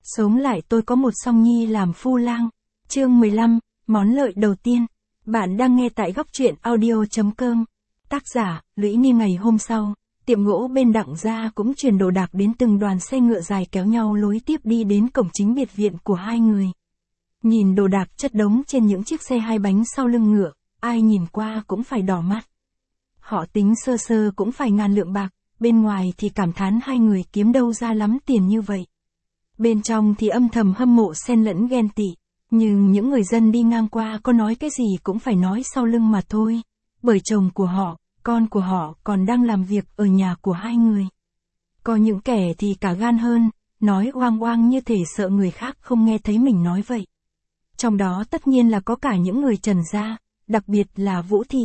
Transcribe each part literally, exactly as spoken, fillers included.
Sống lại tôi có một song nhi làm phu lang. Chương mười lăm, món lợi đầu tiên. Bạn đang nghe tại góc truyện audio chấm com. Tác giả, Lũy Ni. Ngày hôm sau, tiệm gỗ bên Đặng gia cũng chuyển đồ đạc đến từng đoàn xe ngựa dài kéo nhau lối tiếp đi đến cổng chính biệt viện của hai người. Nhìn đồ đạc chất đống trên những chiếc xe hai bánh sau lưng ngựa, ai nhìn qua cũng phải đỏ mắt. Họ tính sơ sơ cũng phải ngàn lượng bạc, bên ngoài thì cảm thán hai người kiếm đâu ra lắm tiền như vậy. Bên trong thì âm thầm hâm mộ xen lẫn ghen tị, nhưng những người dân đi ngang qua có nói cái gì cũng phải nói sau lưng mà thôi, bởi chồng của họ, con của họ còn đang làm việc ở nhà của hai người. Có những kẻ thì cả gan hơn, nói oang oang như thể sợ người khác không nghe thấy mình nói vậy. Trong đó tất nhiên là có cả những người Trần gia, đặc biệt là Vũ Thị.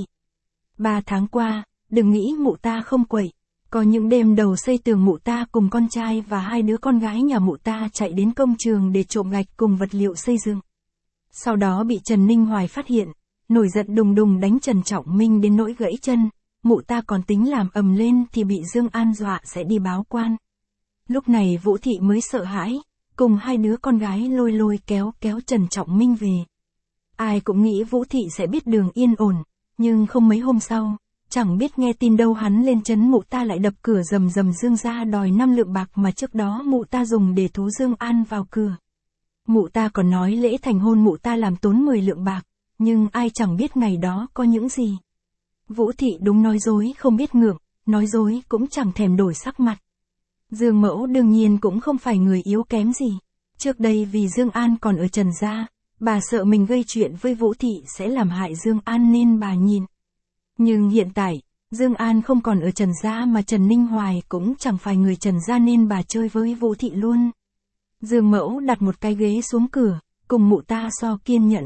Ba tháng qua, đừng nghĩ mụ ta không quậy. Có những đêm đầu xây tường mụ ta cùng con trai và hai đứa con gái nhà mụ ta chạy đến công trường để trộm gạch cùng vật liệu xây dựng. Sau đó bị Trần Ninh Hoài phát hiện, nổi giận đùng đùng đánh Trần Trọng Minh đến nỗi gãy chân, mụ ta còn tính làm ầm lên thì bị Dương An dọa sẽ đi báo quan. Lúc này Vũ Thị mới sợ hãi, cùng hai đứa con gái lôi lôi kéo kéo Trần Trọng Minh về. Ai cũng nghĩ Vũ Thị sẽ biết đường yên ổn, nhưng không mấy hôm sau, chẳng biết nghe tin đâu hắn lên trấn mụ ta lại đập cửa rầm rầm Dương ra đòi năm lượng bạc mà trước đó mụ ta dùng để thú Dương An vào cửa. Mụ ta còn nói lễ thành hôn mụ ta làm tốn mười lượng bạc, nhưng ai chẳng biết ngày đó có những gì. Vũ Thị đúng nói dối không biết ngượng, nói dối cũng chẳng thèm đổi sắc mặt. Dương Mẫu đương nhiên cũng không phải người yếu kém gì. Trước đây vì Dương An còn ở Trần gia, bà sợ mình gây chuyện với Vũ Thị sẽ làm hại Dương An nên bà nhìn. Nhưng hiện tại, Dương An không còn ở Trần gia mà Trần Ninh Hoài cũng chẳng phải người Trần gia nên bà chơi với Vũ Thị luôn. Dương Mẫu đặt một cái ghế xuống cửa, cùng mụ ta so kiên nhẫn.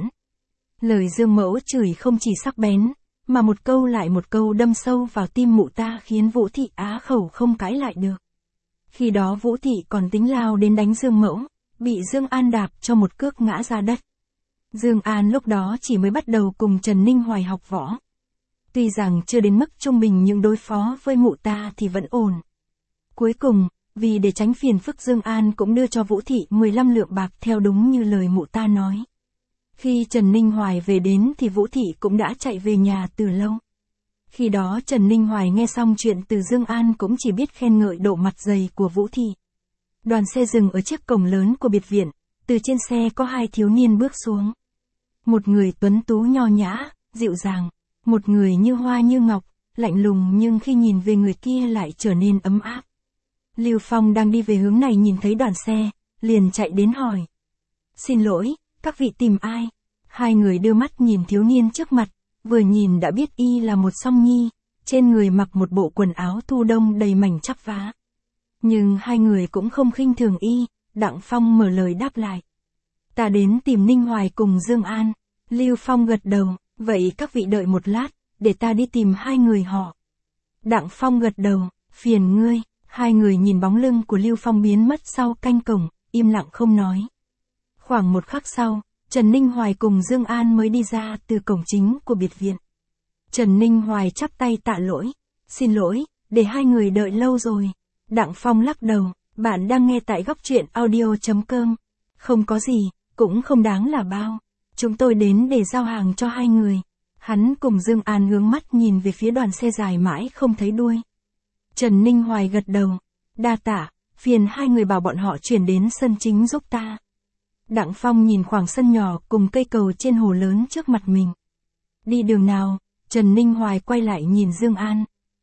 Lời Dương Mẫu chửi không chỉ sắc bén, mà một câu lại một câu đâm sâu vào tim mụ ta khiến Vũ Thị á khẩu không cãi lại được. Khi đó Vũ Thị còn tính lao đến đánh Dương Mẫu, bị Dương An đạp cho một cước ngã ra đất. Dương An lúc đó chỉ mới bắt đầu cùng Trần Ninh Hoài học võ. Tuy rằng chưa đến mức trung bình nhưng đối phó với mụ ta thì vẫn ổn. Cuối cùng, vì để tránh phiền phức Dương An cũng đưa cho Vũ Thị mười lăm lượng bạc theo đúng như lời mụ ta nói. Khi Trần Ninh Hoài về đến thì Vũ Thị cũng đã chạy về nhà từ lâu. Khi đó Trần Ninh Hoài nghe xong chuyện từ Dương An cũng chỉ biết khen ngợi độ mặt dày của Vũ Thị. Đoàn xe dừng ở chiếc cổng lớn của biệt viện, từ trên xe có hai thiếu niên bước xuống. Một người tuấn tú nho nhã, dịu dàng, một người như hoa như ngọc, lạnh lùng nhưng khi nhìn về người kia lại trở nên ấm áp. Lưu Phong đang đi về hướng này nhìn thấy đoàn xe, liền chạy đến hỏi. Xin lỗi, các vị tìm ai? Hai người đưa mắt nhìn thiếu niên trước mặt, vừa nhìn đã biết y là một song nhi, trên người mặc một bộ quần áo thu đông đầy mảnh chắp vá. Nhưng hai người cũng không khinh thường y, Đặng Phong mở lời đáp lại. Ta đến tìm Ninh Hoài cùng Dương An. Lưu Phong gật đầu, vậy các vị đợi một lát, để ta đi tìm hai người họ. Đặng Phong gật đầu, phiền ngươi. Hai người nhìn bóng lưng của Lưu Phong biến mất sau canh cổng, im lặng không nói. Khoảng một khắc sau, Trần Ninh Hoài cùng Dương An mới đi ra từ cổng chính của biệt viện. Trần Ninh Hoài chắp tay tạ lỗi. Xin lỗi, để hai người đợi lâu rồi. Đặng Phong lắc đầu, bạn đang nghe tại góc truyện audio chấm com. Không có gì, cũng không đáng là bao. Chúng tôi đến để giao hàng cho hai người. Hắn cùng Dương An hướng mắt nhìn về phía đoàn xe dài mãi không thấy đuôi. Trần Ninh Hoài gật đầu. Đa tạ, phiền hai người bảo bọn họ chuyển đến sân chính giúp ta. Đặng Phong nhìn khoảng sân nhỏ cùng cây cầu trên hồ lớn trước mặt mình. Đi đường nào? Trần Ninh Hoài quay lại nhìn Dương An.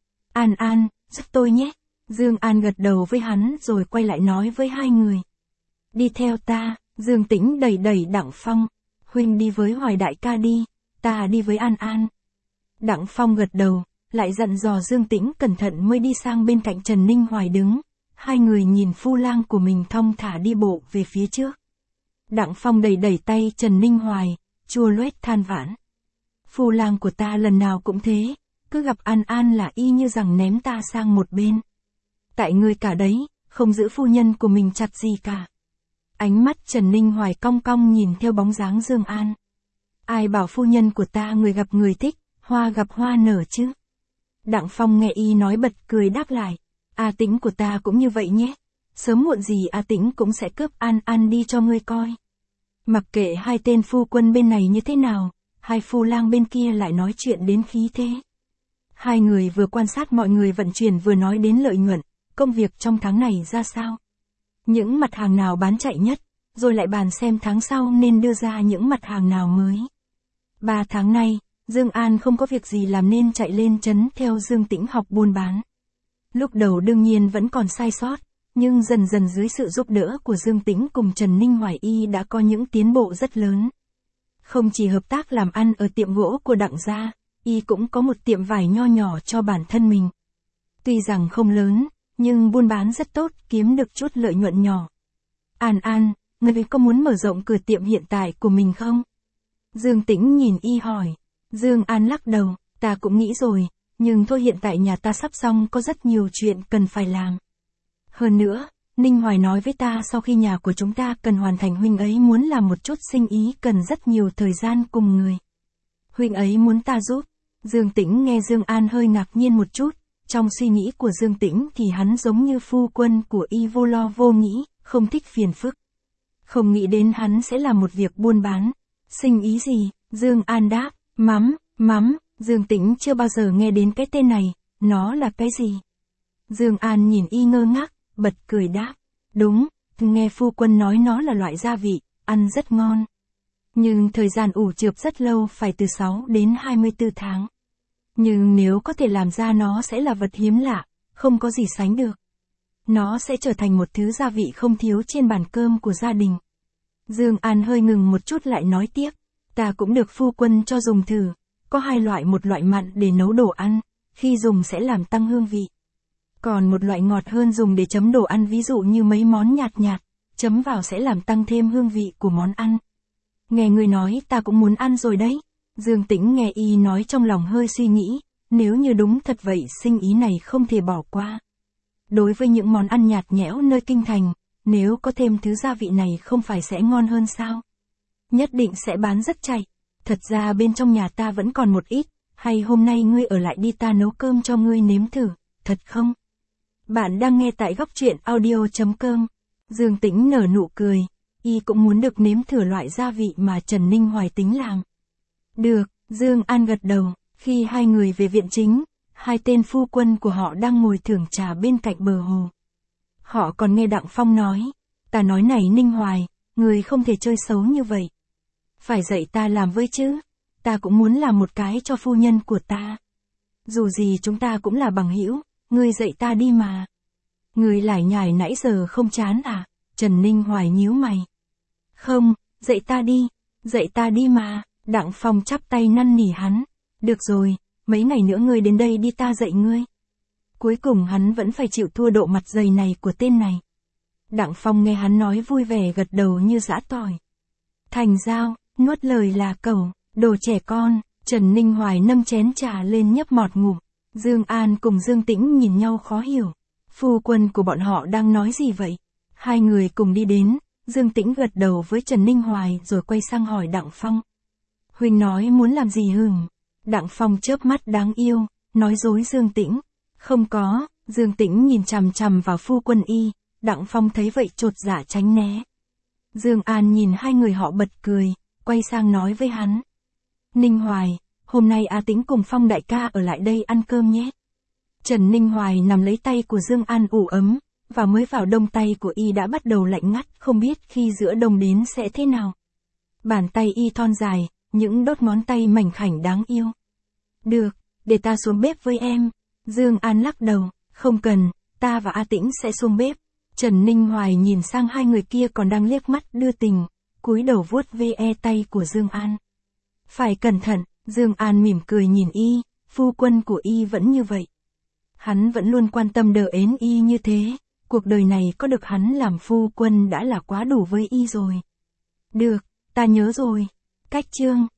An An, giúp tôi nhé. Dương An gật đầu với hắn rồi quay lại nói với hai người. Đi theo ta. Dương Tĩnh đẩy đẩy Đặng Phong. Huynh đi với Hoài đại ca đi, ta đi với An An. Đặng Phong gật đầu, lại dặn dò Dương Tĩnh cẩn thận mới đi sang bên cạnh Trần Ninh Hoài đứng. Hai người nhìn phu lang của mình thong thả đi bộ về phía trước. Đặng Phong đẩy đẩy tay Trần Ninh Hoài, chua loét than vãn. Phu lang của ta lần nào cũng thế, cứ gặp An An là y như rằng ném ta sang một bên. Tại ngươi cả đấy, không giữ phu nhân của mình chặt gì cả. Ánh mắt Trần Ninh Hoài cong cong nhìn theo bóng dáng Dương An. Ai bảo phu nhân của ta người gặp người thích, hoa gặp hoa nở chứ. Đặng Phong nghe y nói bật cười đáp lại. A Tĩnh của ta cũng như vậy nhé. sớm muộn gì A Tĩnh cũng sẽ cướp An An đi cho ngươi coi. Mặc kệ hai tên phu quân bên này như thế nào, hai phu lang bên kia lại nói chuyện đến khí thế. Hai người vừa quan sát mọi người vận chuyển vừa nói đến lợi nhuận, công việc trong tháng này ra sao. Những mặt hàng nào bán chạy nhất, rồi lại bàn xem tháng sau nên đưa ra những mặt hàng nào mới. Ba tháng nay, Dương An không có việc gì làm nên chạy lên trấn theo Dương Tĩnh học buôn bán. Lúc đầu đương nhiên vẫn còn sai sót, nhưng dần dần dưới sự giúp đỡ của Dương Tĩnh cùng Trần Ninh Hoài y đã có những tiến bộ rất lớn. Không chỉ hợp tác làm ăn ở tiệm gỗ của Đặng gia, y cũng có một tiệm vải nho nhỏ cho bản thân mình. Tuy rằng không lớn, nhưng buôn bán rất tốt, kiếm được chút lợi nhuận nhỏ. An An, ngươi có muốn mở rộng cửa tiệm hiện tại của mình không? Dương Tĩnh nhìn y hỏi. Dương An lắc đầu, ta cũng nghĩ rồi, nhưng thôi hiện tại nhà ta sắp xong có rất nhiều chuyện cần phải làm. Hơn nữa, Ninh Hoài nói với ta sau khi nhà của chúng ta cần hoàn thành huynh ấy muốn làm một chút sinh ý cần rất nhiều thời gian cùng người. Huynh ấy muốn ta giúp. Dương Tĩnh nghe Dương An hơi ngạc nhiên một chút, trong suy nghĩ của Dương Tĩnh thì hắn giống như phu quân của y vô lo vô nghĩ, không thích phiền phức. Không nghĩ đến hắn sẽ làm một việc buôn bán. Sinh ý gì? Dương An đáp, mắm, mắm, Dương Tĩnh chưa bao giờ nghe đến cái tên này, nó là cái gì? Dương An nhìn y ngơ ngác, bật cười đáp, đúng, nghe phu quân nói nó là loại gia vị, ăn rất ngon. Nhưng thời gian ủ chượp rất lâu, phải từ sáu đến hai mươi tư tháng. Nhưng nếu có thể làm ra nó sẽ là vật hiếm lạ, không có gì sánh được. Nó sẽ trở thành một thứ gia vị không thiếu trên bàn cơm của gia đình. Dương An hơi ngừng một chút lại nói tiếp, ta cũng được phu quân cho dùng thử, có hai loại, một loại mặn để nấu đồ ăn, khi dùng sẽ làm tăng hương vị. Còn một loại ngọt hơn dùng để chấm đồ ăn, ví dụ như mấy món nhạt nhạt, chấm vào sẽ làm tăng thêm hương vị của món ăn. Nghe người nói ta cũng muốn ăn rồi đấy. Dương Tĩnh nghe y nói trong lòng hơi suy nghĩ, nếu như đúng thật vậy sinh ý này không thể bỏ qua. Đối với những món ăn nhạt nhẽo nơi kinh thành, nếu có thêm thứ gia vị này không phải sẽ ngon hơn sao? Nhất định sẽ bán rất chạy. Thật ra bên trong nhà ta vẫn còn một ít, hay hôm nay ngươi ở lại đi, ta nấu cơm cho ngươi nếm thử, thật không? Bạn đang nghe tại góc truyện audio chấm com. Dương Tĩnh nở nụ cười, y cũng muốn được nếm thử loại gia vị mà Trần Ninh Hoài tính làm. Được, Dương An gật đầu. Khi hai người về viện chính, hai tên phu quân của họ đang ngồi thưởng trà bên cạnh bờ hồ. Họ còn nghe Đặng Phong nói, ta nói này Ninh Hoài, người không thể chơi xấu như vậy. Phải dạy ta làm với chứ, ta cũng muốn làm một cái cho phu nhân của ta. Dù gì chúng ta cũng là bằng hữu, ngươi dạy ta đi mà. Ngươi lải nhải nãy giờ không chán à? Trần Ninh Hoài nhíu mày. Không, dạy ta đi, dạy ta đi mà. Đặng Phong chắp tay năn nỉ hắn. Được rồi, mấy ngày nữa ngươi đến đây đi, ta dạy ngươi. Cuối cùng hắn vẫn phải chịu thua độ mặt dày này của tên này. Đặng Phong nghe hắn nói vui vẻ gật đầu như giã tỏi. Thành giao, nuốt lời là cẩu, đồ trẻ con. Trần Ninh Hoài nâng chén trà lên nhấp mọt ngụm. Dương An cùng Dương Tĩnh nhìn nhau khó hiểu. Phu quân của bọn họ đang nói gì vậy? Hai người cùng đi đến, Dương Tĩnh gật đầu với Trần Ninh Hoài rồi quay sang hỏi Đặng Phong. Huynh nói muốn làm gì hửng? Đặng Phong chớp mắt đáng yêu, nói dối Dương Tĩnh. Không có. Dương Tĩnh nhìn chằm chằm vào phu quân y, Đặng Phong thấy vậy chột dạ tránh né. Dương An nhìn hai người họ bật cười, quay sang nói với hắn. Ninh Hoài, hôm nay A Tĩnh cùng Phong đại ca ở lại đây ăn cơm nhé. Trần Ninh Hoài nằm lấy tay của Dương An ủ ấm, và mới vào đông tay của y đã bắt đầu lạnh ngắt, không biết khi giữa đông đến sẽ thế nào. Bàn tay y thon dài, những đốt ngón tay mảnh khảnh đáng yêu. Được, để ta xuống bếp với em. Dương An lắc đầu, không cần, ta và A Tĩnh sẽ xuống bếp. Trần Ninh Hoài nhìn sang hai người kia còn đang liếc mắt đưa tình, cúi đầu vuốt ve tay của Dương An. Phải cẩn thận. Dương An mỉm cười nhìn y, phu quân của y vẫn như vậy. Hắn vẫn luôn quan tâm đờ ến y như thế, cuộc đời này có được hắn làm phu quân đã là quá đủ với y rồi. Được, ta nhớ rồi. Cách chương